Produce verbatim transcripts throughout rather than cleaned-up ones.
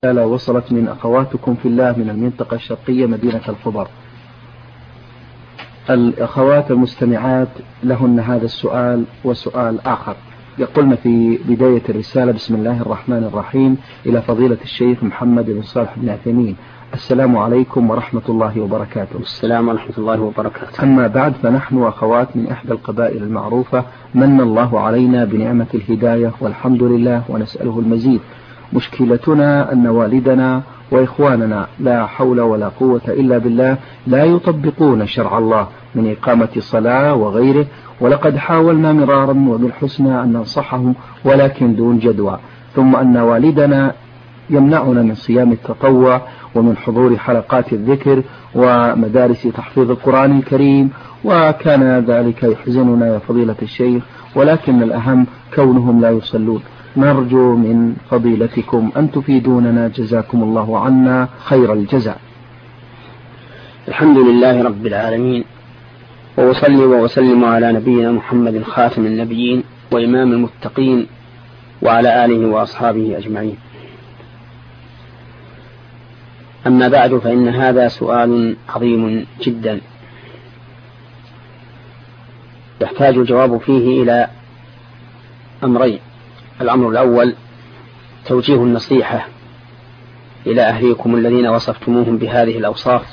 رسالة وصلت من أخواتكم في الله من المنطقة الشرقية مدينة الخبر. الأخوات المستمعات لهن هذا السؤال وسؤال آخر. يقولن في بداية الرسالة: بسم الله الرحمن الرحيم، إلى فضيلة الشيخ محمد بن صالح بن عثيمين، السلام عليكم ورحمة الله وبركاته. السلام ورحمة الله وبركاته. أما بعد، فنحن أخوات من إحدى القبائل المعروفة، من الله علينا بنعمة الهداية والحمد لله ونسأله المزيد. مشكلتنا أن والدنا وإخواننا لا حول ولا قوة إلا بالله لا يطبقون شرع الله من إقامة صلاة وغيره، ولقد حاولنا مرارا وبالحسنى أن ننصحهم ولكن دون جدوى. ثم أن والدنا يمنعنا من صيام التطوع ومن حضور حلقات الذكر ومدارس تحفيظ القرآن الكريم، وكان ذلك يحزننا يا فضيلة الشيخ، ولكن الأهم كونهم لا يصلون. نرجو من فضيلتكم أن تفيدوننا، جزاكم الله عنا خير الجزاء. الحمد لله رب العالمين، وأصلي وأسلم على نبينا محمد خاتم النبيين وإمام المتقين وعلى آله وأصحابه أجمعين. أما بعد، فإن هذا سؤال عظيم جدا يحتاج الجواب فيه إلى أمرين. الأمر الأول توجيه النصيحة إلى أهليكم الذين وصفتموهم بهذه الأوصاف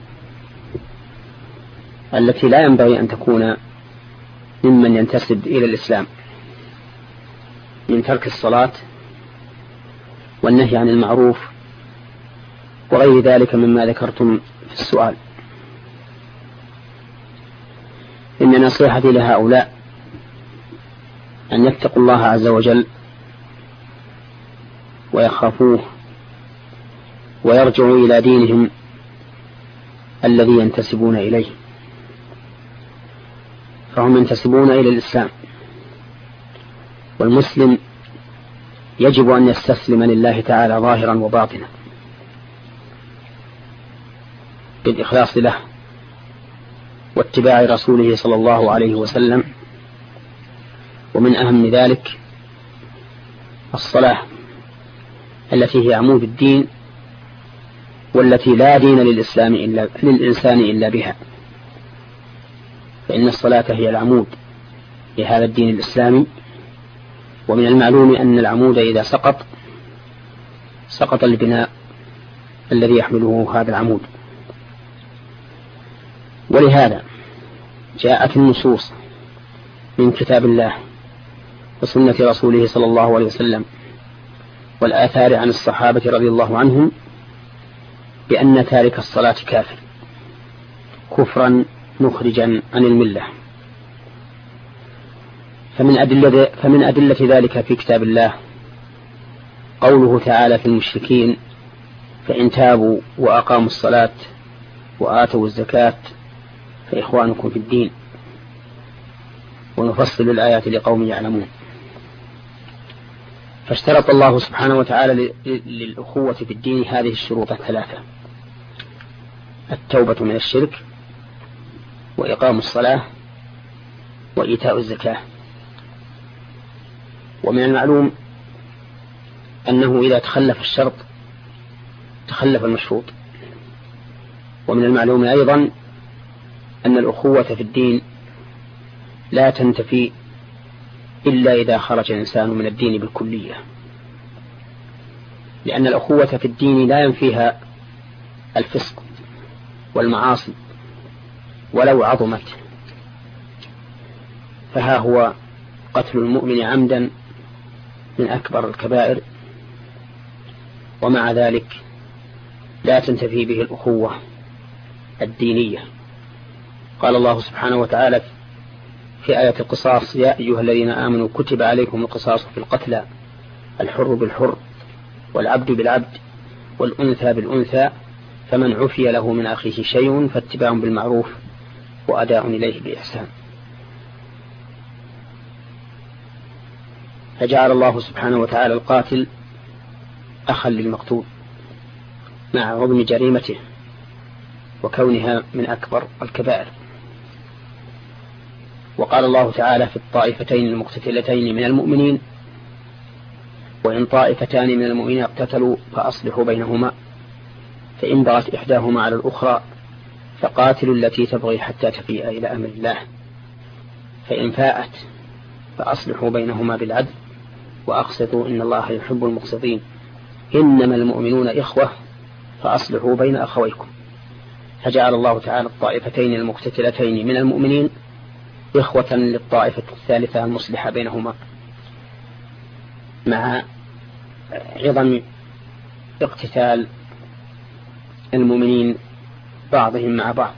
التي لا ينبغي أن تكون ممن ينتسب إلى الإسلام، من ترك الصلاة والنهي عن المعروف وغير ذلك مما ذكرتم في السؤال. إن نصيحتي لهؤلاء أن يتقوا الله عز وجل ويخافوه ويرجعوا إلى دينهم الذي ينتسبون إليه، فهم ينتسبون إلى الإسلام، والمسلم يجب أن يستسلم لله تعالى ظاهرا وباطنا بالإخلاص له واتباع رسوله صلى الله عليه وسلم. ومن أهم ذلك الصلاة التي هي عمود الدين، والتي لا دين للإسلام إلا للإنسان إلا بها، فإن الصلاة هي العمود لهذا الدين الإسلامي. ومن المعلوم أن العمود إذا سقط سقط البناء الذي يحمله هذا العمود. ولهذا جاءت النصوص من كتاب الله وسنة رسوله صلى الله عليه وسلم والآثار عن الصحابة رضي الله عنهم بأن تارك الصلاة كافر كفرا مخرجا عن الملة. فمن أدلة, فمن أدلة ذلك في كتاب الله قوله تعالى في المشركين: فإن تابوا وأقاموا الصلاة وآتوا الزكاة فإخوانكم في الدين. ونفصل الآيات لقوم يعلمون. فاشترط الله سبحانه وتعالى للأخوة في الدين هذه الشروط الثلاثة: التوبة من الشرك، وإقام الصلاة، وإيتاء الزكاة. ومن المعلوم أنه إذا تخلف الشرط تخلف المشروط. ومن المعلوم أيضا أن الأخوة في الدين لا تنتفي إلا إذا خرج الإنسان من الدين بالكلية، لأن الأخوة في الدين لا ينفيها الفسق والمعاصي ولو عظمت. فها هو قتل المؤمن عمدا من أكبر الكبائر، ومع ذلك لا تنتفي به الأخوة الدينية. قال الله سبحانه وتعالى في آية القصاص: يا أيها الذين آمنوا كتب عليكم القصاص في القتلى، الحر بالحر والعبد بالعبد والأنثى بالأنثى، فمن عفي له من أخيه شيء فاتباع بالمعروف وأداء إليه بإحسان. فجعل الله سبحانه وتعالى القاتل أخا للمقتول مع عظم جريمته وكونها من أكبر الكبائر. وقال الله تعالى في الطائفتين المقتتلتين من المؤمنين: وإن طائفتان من المؤمنين اقتتلوا فأصلحوا بينهما فإن بغت إحداهما على الأخرى فقاتلوا التي تبغي حتى تفيء إلى أمر الله فإن فاءت فأصلحوا بينهما بالعدل وأقسطوا إن الله يحب المقسطين إنما المؤمنون إخوة فأصلحوا بين أخويكم. فجعل الله تعالى الطائفتين المقتتلتين من المؤمنين إخوة للطائفة الثالثة المصلحة بينهما مع عظم اقتتال المؤمنين بعضهم مع بعض.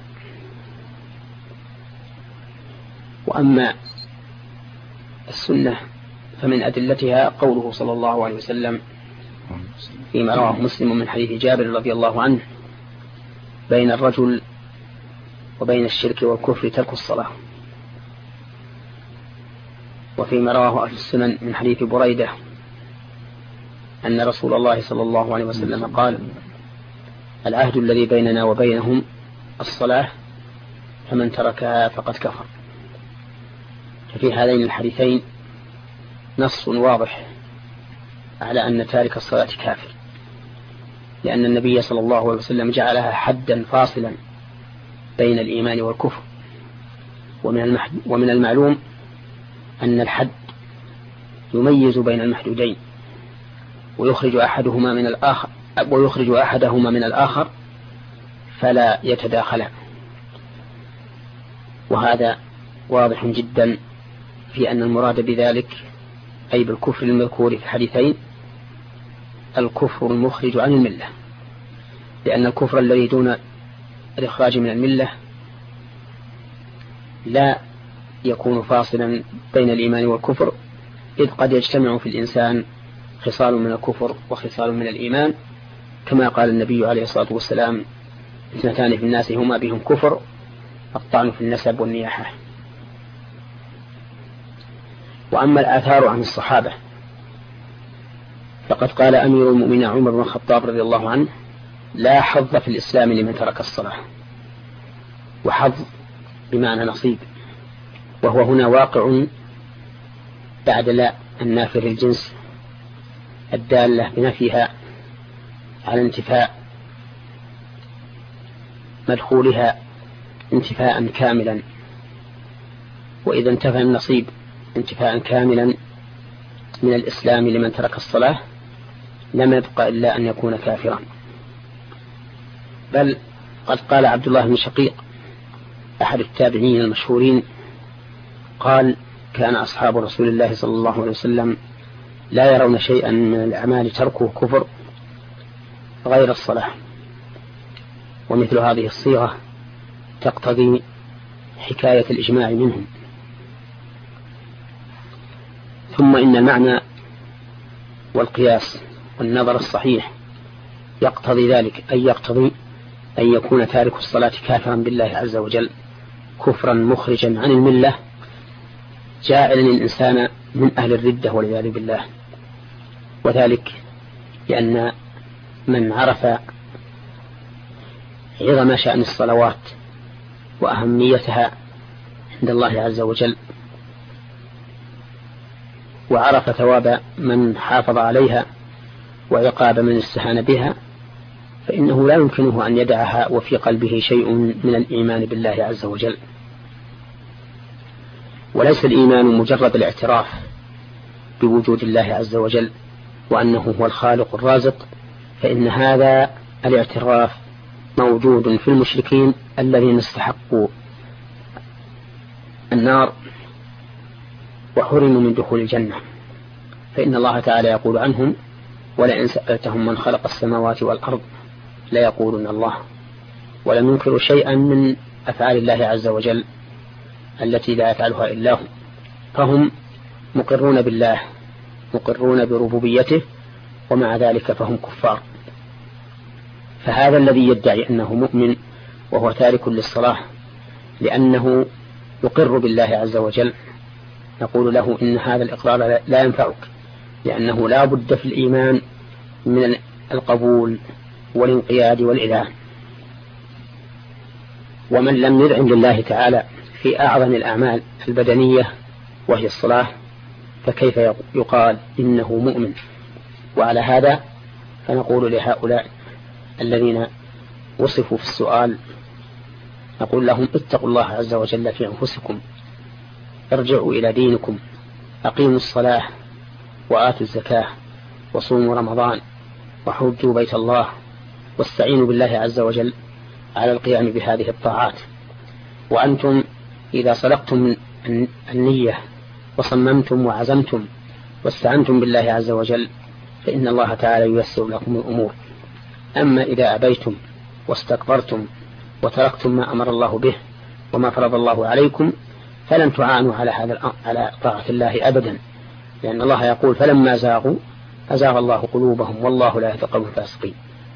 وأما السنة فمن أدلتها قوله صلى الله عليه وسلم فيما رواه مسلم من حديث جابر رضي الله عنه بين الرجل وبين الشرك والكفر ترك الصلاة. وفيما رواه أهل السنن من حديث بريدة أن رسول الله صلى الله عليه وسلم قال العهد الذي بيننا وبينهم الصلاة فمن تركها فقد كفر. ففي هذين الحديثين نص واضح على أن تارك الصلاة كافر لأن النبي صلى الله عليه وسلم جعلها حدا فاصلا بين الإيمان والكفر. ومن المعلوم أن الحد يميز بين المحدودين ويخرج أحدهما من الآخر ويخرج أحدهما من الآخر فلا يتداخلا. وهذا واضح جدا في أن المراد بذلك أي بالكفر المذكور في الحديثين الكفر المخرج عن الملة لأن الكفر الذي دون الإخراج من الملة لا يكون فاصلا بين الإيمان والكفر إذ قد يجتمع في الإنسان خصال من الكفر وخصال من الإيمان كما قال النبي عليه الصلاة والسلام اثنتان في الناس هما بهم كفر الطعن في النسب والنياحة. وأما الآثار عن الصحابة فقد قال أمير المؤمنين عمر بن الخطاب رضي الله عنه لا حظ في الإسلام لمن ترك الصلاة. وحظ بمعنى نصيب وهو هنا واقع بعد لا النافر الجنس الدالة بنفيها على انتفاء مدخولها انتفاء كاملا. وإذا انتفى النصيب انتفاء كاملا من الإسلام لمن ترك الصلاة لم يبقى إلا أن يكون كافرا. بل قد قال عبد الله بن شقيق أحد التابعين المشهورين قال كان أصحاب رسول الله صلى الله عليه وسلم لا يرون شيئا من الأعمال تركه كفر غير الصلاة. ومثل هذه الصيغة تقتضي حكاية الإجماع منهم. ثم إن المعنى والقياس والنظر الصحيح يقتضي ذلك أي يقتضي أن يكون تارك الصلاة كافرا بالله عز وجل كفرا مخرجا عن الملة جاعلا الإنسان من أهل الردة والعياذ بالله. وذلك لأن من عرف عظم شأن الصلوات وأهميتها عند الله عز وجل وعرف ثواب من حافظ عليها وعقاب من استهان بها فإنه لا يمكنه أن يدعها وفي قلبه شيء من الإيمان بالله عز وجل. وليس الإيمان مجرد الاعتراف بوجود الله عز وجل وأنه هو الخالق الرازق فإن هذا الاعتراف موجود في المشركين الذين استحقوا النار وحرموا من دخول الجنة. فإن الله تعالى يقول عنهم ولئن سألتهم من خلق السماوات والأرض ليقولون الله ولم ينكروا شيئا من أفعال الله عز وجل التي لا يفعلها إلا هو. فهم مقرون بالله مقرون بربوبيته ومع ذلك فهم كفار. فهذا الذي يدعي أنه مؤمن وهو تارك للصلاة لأنه يقر بالله عز وجل نقول له إن هذا الإقرار لا ينفعك لأنه لا بد في الإيمان من القبول والانقياد والإله. ومن لم يذعن لله تعالى في أعظم الأعمال البدنية وهي الصلاة فكيف يقال إنه مؤمن وعلى هذا فنقول لهؤلاء الذين وصفوا في السؤال، نقول لهم اتقوا الله عز وجل في أنفسكم، ارجعوا إلى دينكم، أقيموا الصلاة وآتوا الزكاة وصوموا رمضان وحجوا بيت الله، واستعينوا بالله عز وجل على القيام بهذه الطاعات. وأنتم إذا صدقتم النية وصممتم وعزمتم واستعنتم بالله عز وجل فإن الله تعالى ييسر لكم الأمور. أما إذا أبيتم واستكبرتم وتركتم ما أمر الله به وما فرض الله عليكم فلن تعانوا على هذا على طاعة الله أبدا، لأن الله يقول فلما زاغوا أزاغ الله قلوبهم والله لا يهدي القوم الفاسقين.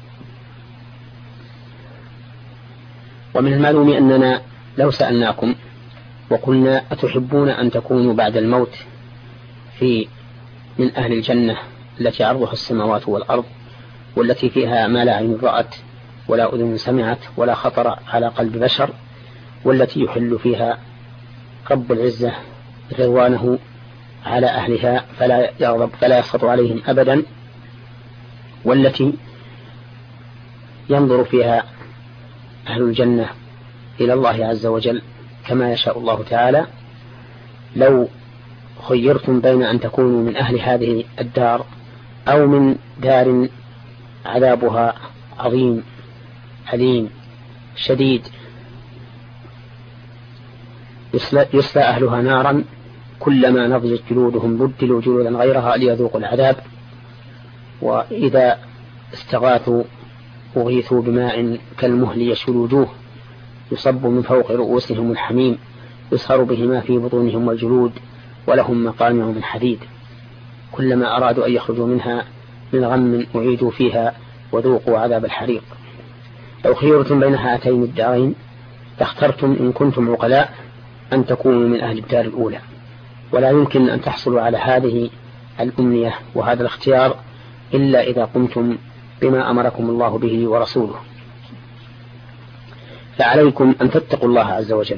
ومن المعلوم أننا لو سألناكم وقلنا أتحبون أن تكونوا بعد الموت في من أهل الجنة التي عرضها السماوات والأرض، والتي فيها ما لا عين رأت ولا أذن سمعت ولا خطر على قلب بشر، والتي يحل فيها رب العزة رضوانه على أهلها فلا يغضب فلا يسخط عليهم أبدا، والتي ينظر فيها أهل الجنة إلى الله عز وجل كما يشاء الله تعالى، لو خيرتم بين أن تكونوا من أهل هذه الدار أو من دار عذابها عظيم أليم شديد يصلى أهلها نارا كلما نضجت جلودهم بدلوا جلودا غيرها ليذوقوا العذاب، وإذا استغاثوا أغيثوا بماء كالمهل يشوي الوجوه يصب من فوق رؤوسهم الحميم يسهر به ما في بطونهم والجلود ولهم مقامع من حديد، كلما أرادوا أن يخرجوا منها من غم أعيدوا فيها وذوقوا عذاب الحريق. لو خيرتم بين هاتين الدارين لاخترتم إن كنتم عقلاء أن تكونوا من أهل الدار الأولى، ولا يمكن أن تحصلوا على هذه الأمنية وهذا الاختيار إلا إذا قمتم بما أمركم الله به ورسوله. فعليكم أن تتقوا الله عز وجل،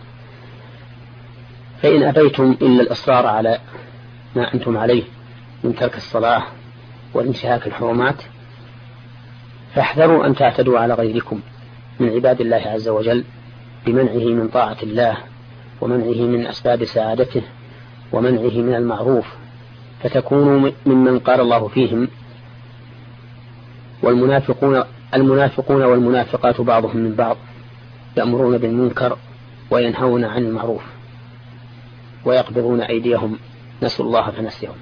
فإن أبيتم إلا الإصرار على ما أنتم عليه من ترك الصلاة وانتهاك الحرمات فاحذروا أن تعتدوا على غيركم من عباد الله عز وجل بمنعه من طاعة الله ومنعه من أسباب سعادته ومنعه من المعروف، فتكونوا ممن قال الله فيهم والمنافقون المنافقون والمنافقات بعضهم من بعض يأمرون بالمنكر وينهون عن المعروف ويقبضون أيديهم نسوا الله فنسيهم.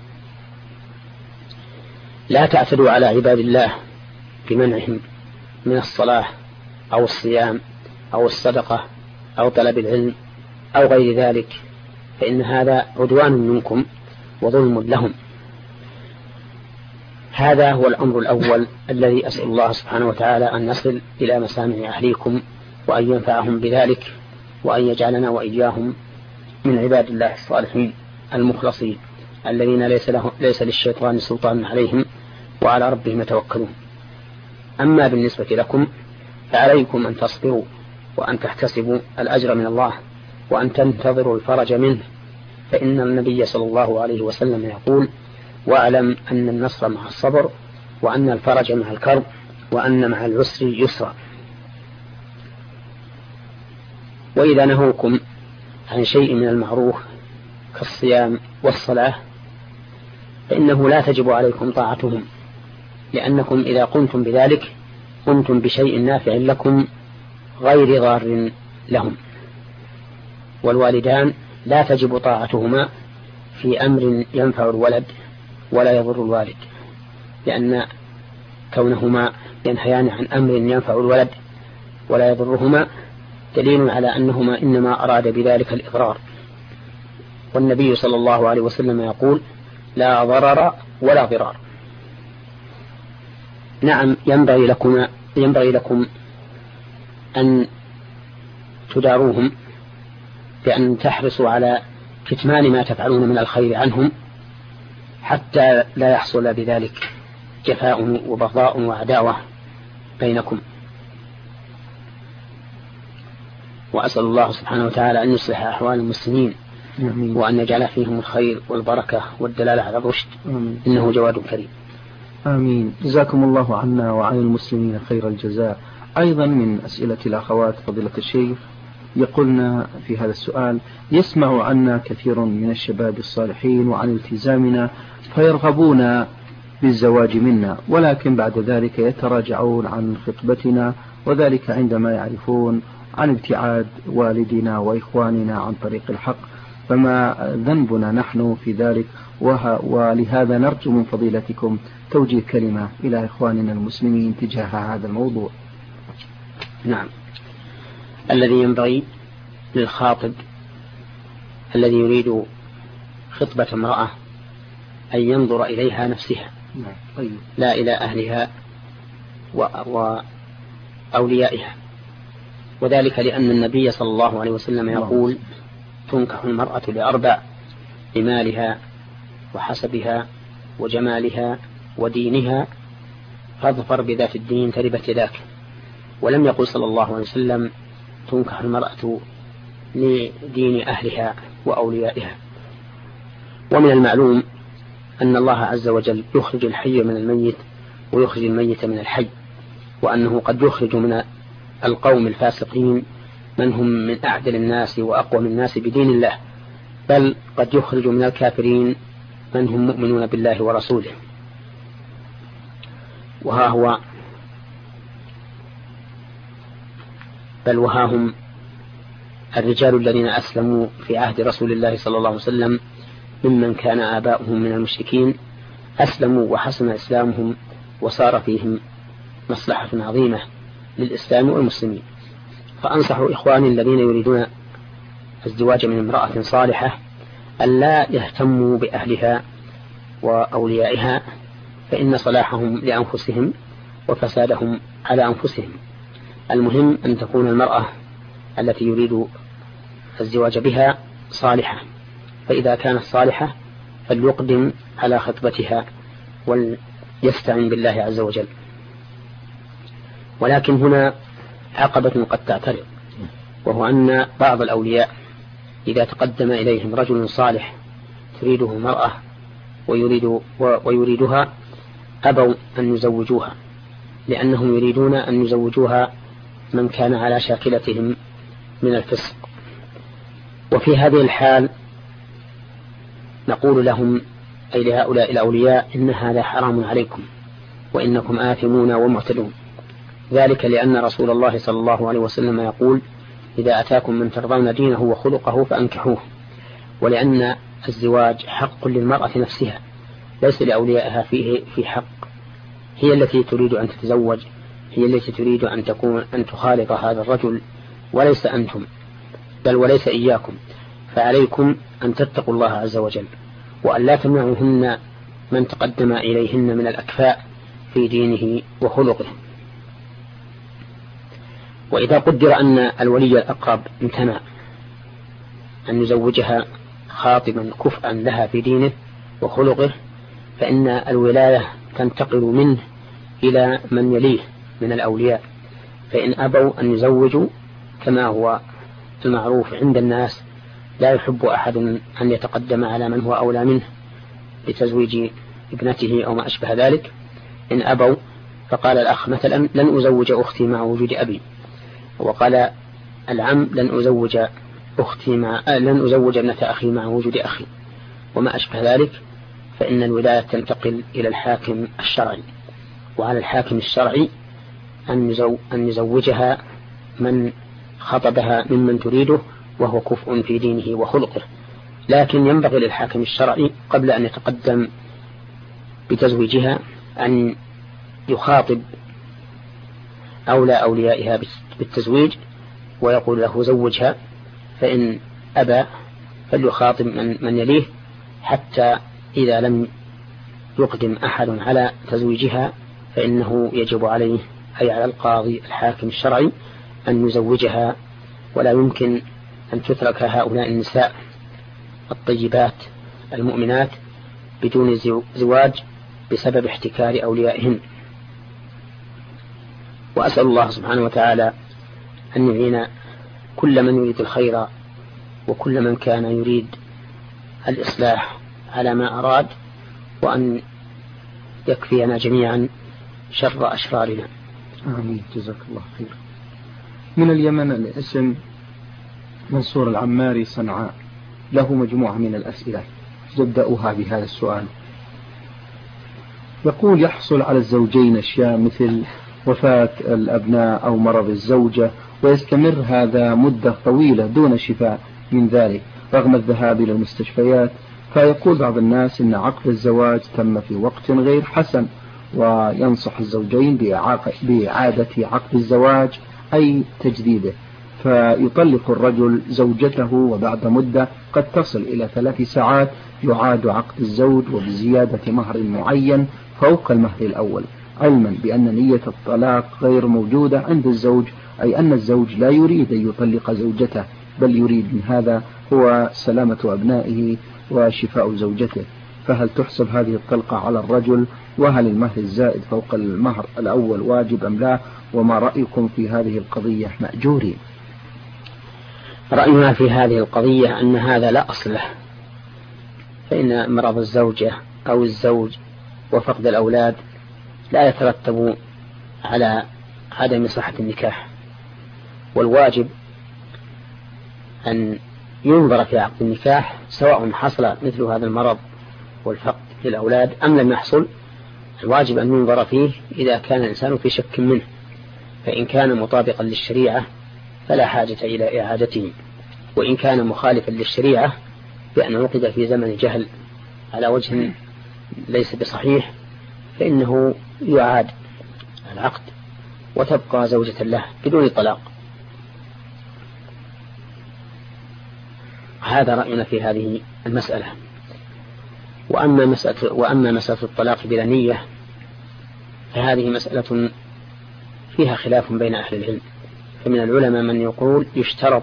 لا تعتدوا على عباد الله بمنعهم من الصلاة أو الصيام أو الصدقة أو طلب العلم أو غير ذلك، فإن هذا عدوان منكم وظلم لهم. هذا هو الأمر الأول الذي أسأل الله سبحانه وتعالى أن نصل إلى مسامع أهليكم وأن ينفعهم بذلك وأن يجعلنا وإياهم من عباد الله الصالحين المخلصين الذين ليس, له ليس للشيطان سلطان عليهم وعلى ربهم يتوكلون. أما بالنسبة لكم فعليكم أن تصبروا وأن تحتسبوا الأجر من الله وأن تنتظروا الفرج منه، فإن النبي صلى الله عليه وسلم يقول واعلم أن النصر مع الصبر وأن الفرج مع الكرب وأن مع العسر يسرا. وإذا نهوكم عن شيء من المعروف كالصيام والصلاة فإنه لا تجب عليكم طاعتهم، لأنكم إذا قمتم بذلك قمتم بشيء نافع لكم غير ضار لهم. والوالدان لا تجب طاعتهما في أمر ينفع الولد ولا يضر الوالد، لأن كونهما ينهيان عن أمر ينفع الولد ولا يضرهما دليل على أنهما إنما أراد بذلك الإضرار. والنبي صلى الله عليه وسلم يقول لا ضرر ولا ضرار. نعم ينبغي لكم, ينبغي لكم أن تداروهم بأن تحرصوا على كتمان ما تفعلون من الخير عنهم حتى لا يحصل بذلك جفاء وبغضاء وعداوة بينكم. وأسأل الله سبحانه وتعالى أن يصلح أحوال المسلمين وأن يجعل فيهم الخير والبركة والدلالة على الرشد، إنه جواد كريم. آمين. جزاكم الله عنا وعن المسلمين خير الجزاء. أيضا من أسئلة الأخوات فضيلة الشيخ يقولنا في هذا السؤال: يسمع عنا كثير من الشباب الصالحين وعن التزامنا فيرغبون بالزواج منا، ولكن بعد ذلك يتراجعون عن خطبتنا، وذلك عندما يعرفون عن ابتعاد والدنا وإخواننا عن طريق الحق، فما ذنبنا نحن في ذلك؟ ولهذا نرجو من فضيلتكم توجيه كلمة إلى إخواننا المسلمين تجاه هذا الموضوع. نعم، الذي ينبغي للخاطب الذي يريد خطبة امرأة أن ينظر إليها نفسها، لا إلى أهلها وأوليائها، وذلك لأن النبي صلى الله عليه وسلم يقول: تنكح المرأة لأربع: لمالها وحسبها وجمالها ودينها، فاظفر بذات الدين تربت يداك. ولم يقل صلى الله عليه وسلم: تنكح المرأة لدين أهلها وأوليائها. ومن المعلوم أن الله عز وجل يخرج الحي من الميت ويخرج الميت من الحي، وأنه قد يخرج من القوم الفاسقين من هم من أعدل الناس وأقوم الناس بدين الله، بل قد يخرج من الكافرين من هم مؤمنون بالله ورسوله. وها هو بل وها هم الرجال الذين أسلموا في عهد رسول الله صلى الله عليه وسلم ممن كان آباؤهم من المشركين، أسلموا وحسن إسلامهم وصار فيهم مصلحة عظيمة للإسلام والمسلمين. فأنصح إخواني الذين يريدون الزواج من امرأة صالحة أن لا يهتموا بأهلها وأوليائها، فإن صلاحهم لأنفسهم وفسادهم على أنفسهم. المهم أن تكون المرأة التي يريد الزواج بها صالحة، فإذا كانت صالحة فليقدم على خطبتها وليستعن بالله عز وجل. ولكن هنا عقبة قد تعترض، وهو أن بعض الأولياء إذا تقدم إليهم رجل صالح تريده المرأة ويريد ويريدها أبوا أن يزوجوها، لأنهم يريدون أن يزوجوها من كان على شاكلتهم من الفسق. وفي هذه الحال نقول لهم، أي لهؤلاء الأولياء: إن هذا حرام عليكم وإنكم آثمون ومعتدون، ذلك لأن رسول الله صلى الله عليه وسلم يقول: إذا أتاكم من ترضون دينه وخلقه فأنكحوه. ولأن الزواج حق للمرأة نفسها، ليس لأوليائها فيه في حق، هي التي تريد أن تتزوج، هي التي تريد أن تكون أن تخالط هذا الرجل، وليس أنتم، بل وليس إياكم. فعليكم أن تتقوا الله عز وجل، وأن لا تمنعوهن من تقدم إليهن من الأكفاء في دينه وخلقه. وإذا قدر أن الولي الأقرب امتنع أن يزوجها خاطبا كفءا لها في دينه وخلقه، فإن الولاية تنتقل منه إلى من يليه من الأولياء، فإن أبوا أن يزوجوا كما هو المعروف عند الناس، لا يحب أحد أن يتقدم على من هو أولى منه لتزويج ابنته أو ما أشبه ذلك. إن أبوا فقال الأخ مثلا: لن أزوج أختي مع وجود أبي، وقال العم: لن أزوج أختي مع لن أزوج ابنة أخي مع وجود أخي، وما أشبه ذلك، فإن الولاية تنتقل إلى الحاكم الشرعي، وعلى الحاكم الشرعي أن يزوجها من خطبها ممن تريده وهو كفء في دينه وخلقه. لكن ينبغي للحاكم الشرعي قبل أن يتقدم بتزويجها أن يخاطب أولى أوليائها بالتزويج ويقول له: زوجها. فإن أبى فليخاطب من, من يليه، حتى إذا لم يقدم أحد على تزويجها فإنه يجب عليه، أي على القاضي الحاكم الشرعي، أن يزوجها. ولا يمكن أن تترك هؤلاء النساء الطيبات المؤمنات بدون زواج بسبب احتكار أوليائهن. وأسأل الله سبحانه وتعالى أن يعين كل من يريد الخير وكل من كان يريد الإصلاح على ما أراد، وأن يكفينا جميعا شر أشرارنا. آمين. جزاك الله خير. من اليمن الاسم منصور العماري صنعاء، له مجموعة من الأسئلة، يبدأها بهذا السؤال. يقول: يحصل على الزوجين أشياء مثل وفاة الأبناء أو مرض الزوجة، ويستمر هذا مدة طويلة دون شفاء من ذلك رغم الذهاب إلى المستشفيات. فيقول بعض الناس إن عقد الزواج تم في وقت غير حسن، وينصح الزوجين بإعادة عقد الزواج أي تجديده، فيطلق الرجل زوجته وبعد مدة قد تصل إلى ثلاث ساعات يعاد عقد الزوج وبزيادة مهر معين فوق المهر الأول، علما بأن نية الطلاق غير موجودة عند الزوج، أي أن الزوج لا يريد أن يطلق زوجته، بل يريد من هذا هو سلامة أبنائه وشفاء زوجته. فهل تحسب هذه الطلقة على الرجل؟ وهل المهر الزائد فوق المهر الأول واجب أم لا؟ وما رأيكم في هذه القضية مأجورين؟ رأينا في هذه القضية أن هذا لا أصل له، فإن مرض الزوجة أو الزوج وفقد الأولاد لا يترتب على عدم صحة النكاح، والواجب أن ينظر في عقد النكاح سواء حصل مثل هذا المرض والفقد للأولاد أم لم يحصل. الواجب أن ينظر فيه إذا كان الإنسان في شك منه، فإن كان مطابقا للشريعة فلا حاجة إلى إعادته، وإن كان مخالفا للشريعة بأن عقد في زمن جهل على وجه ليس بصحيح فإنه يعاد العقد وتبقى زوجة له بدون طلاق. هذا رأينا في هذه المسألة. وأما مسألة, وأما مسألة الطلاق بلا نية فهذه مسألة فيها خلاف بين أهل العلم، فمن العلماء من يقول يشترط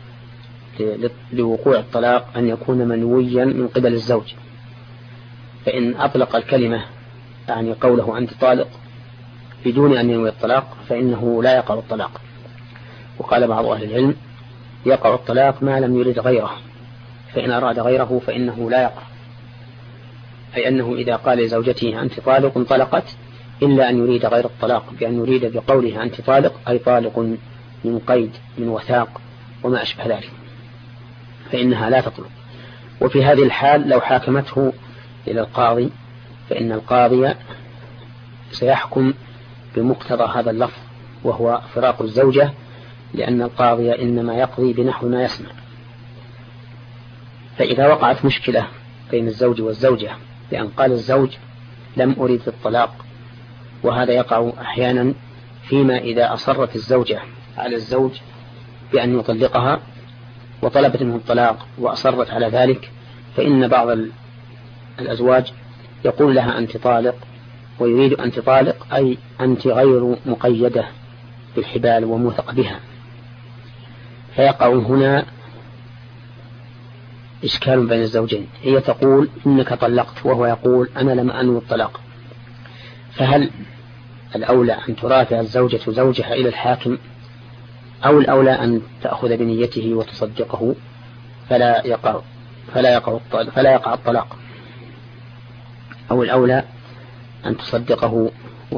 لوقوع الطلاق أن يكون منويا من قبل الزوج، فإن أطلق الكلمة يعني قوله أنت طالق بدون أن ينوي الطلاق فإنه لا يقع الطلاق. وقال بعض أهل العلم يقع الطلاق ما لم يرد غيره، فإن أراد غيره فإنه لا يقع، أي أنه إذا قال لزوجته أنت طالق انطلقت، إلا أن يريد غير الطلاق بأن يريد بقوله أنت طالق أي طالق من قيد من وثاق وما أشبه ذلك، فإنها لا تطلق. وفي هذه الحال لو حاكمته إلى القاضي فإن القاضي سيحكم بمقتضى هذا اللفظ وهو فراق الزوجة، لأن القاضي إنما يقضي بنحو ما يسمع. فإذا وقعت مشكلة بين الزوج والزوجة بأن قال الزوج لم أريد الطلاق، وهذا يقع أحيانا فيما إذا أصرت الزوجة على الزوج بأن يطلقها وطلبت منه الطلاق وأصرت على ذلك، فإن بعض الأزواج يقول لها أنت طالق ويريد أنت طالق أي أنت غير مقيدة بالحبال وموثق بها، فيقع هنا إشكال بين الزوجين. هي تقول إنك طلقت وهو يقول أنا لم أنوي الطلاق، فهل الأولى أن ترافع الزوجة زوجها إلى الحاكم أو الأولى أن تأخذ بنيته وتصدقه فلا يقع فلا يقع فلا يقع الطلاق، أو الأولى أن تصدقه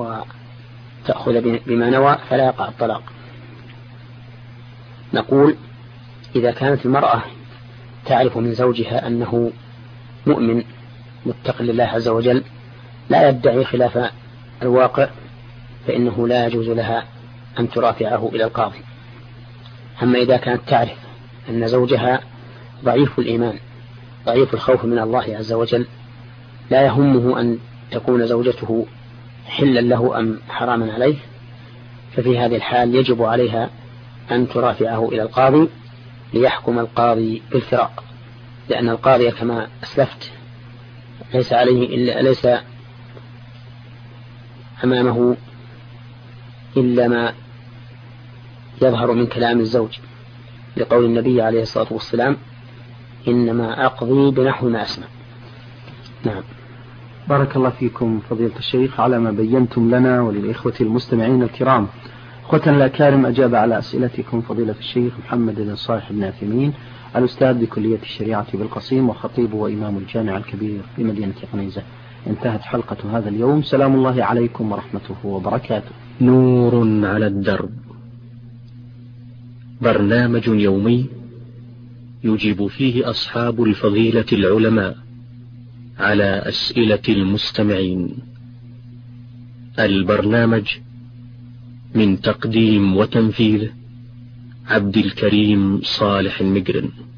وتأخذ بما نوى فلا يقع الطلاق؟ نقول إذا كانت المرأة تعرف من زوجها أنه مؤمن متق لله عز وجل لا يدعي خلاف الواقع فإنه لا يجوز لها أن ترافعه إلى القاضي. أما إذا كانت تعرف أن زوجها ضعيف الإيمان ضعيف الخوف من الله عز وجل لا يهمه أن تكون زوجته حلا له أم حراما عليه، ففي هذه الحال يجب عليها أن ترافعه إلى القاضي ليحكم القاضي بالفراق، لأن القاضي كما أسلفت ليس عليه إلا ليس أمامه إلا ما يظهر من كلام الزوج، لقول النبي عليه الصلاة والسلام إنما أقضي بنحو ما أسمع. نعم. بارك الله فيكم فضيلة الشيخ على ما بينتم لنا وللإخوة المستمعين الكرام. أخوتنا الأكارم، أجاب على أسئلتكم فضيلة الشيخ محمد بن صالح بن عثيمين الأستاذ بكلية الشريعة بالقصيم وخطيب وإمام الجامع الكبير بمدينة قنيزة، انتهت حلقة هذا اليوم. سلام الله عليكم ورحمته وبركاته. نور على الدرب، برنامج يومي يجيب فيه أصحاب الفضيلة العلماء على أسئلة المستمعين. البرنامج من تقديم وتنفيذ عبد الكريم صالح المقرن.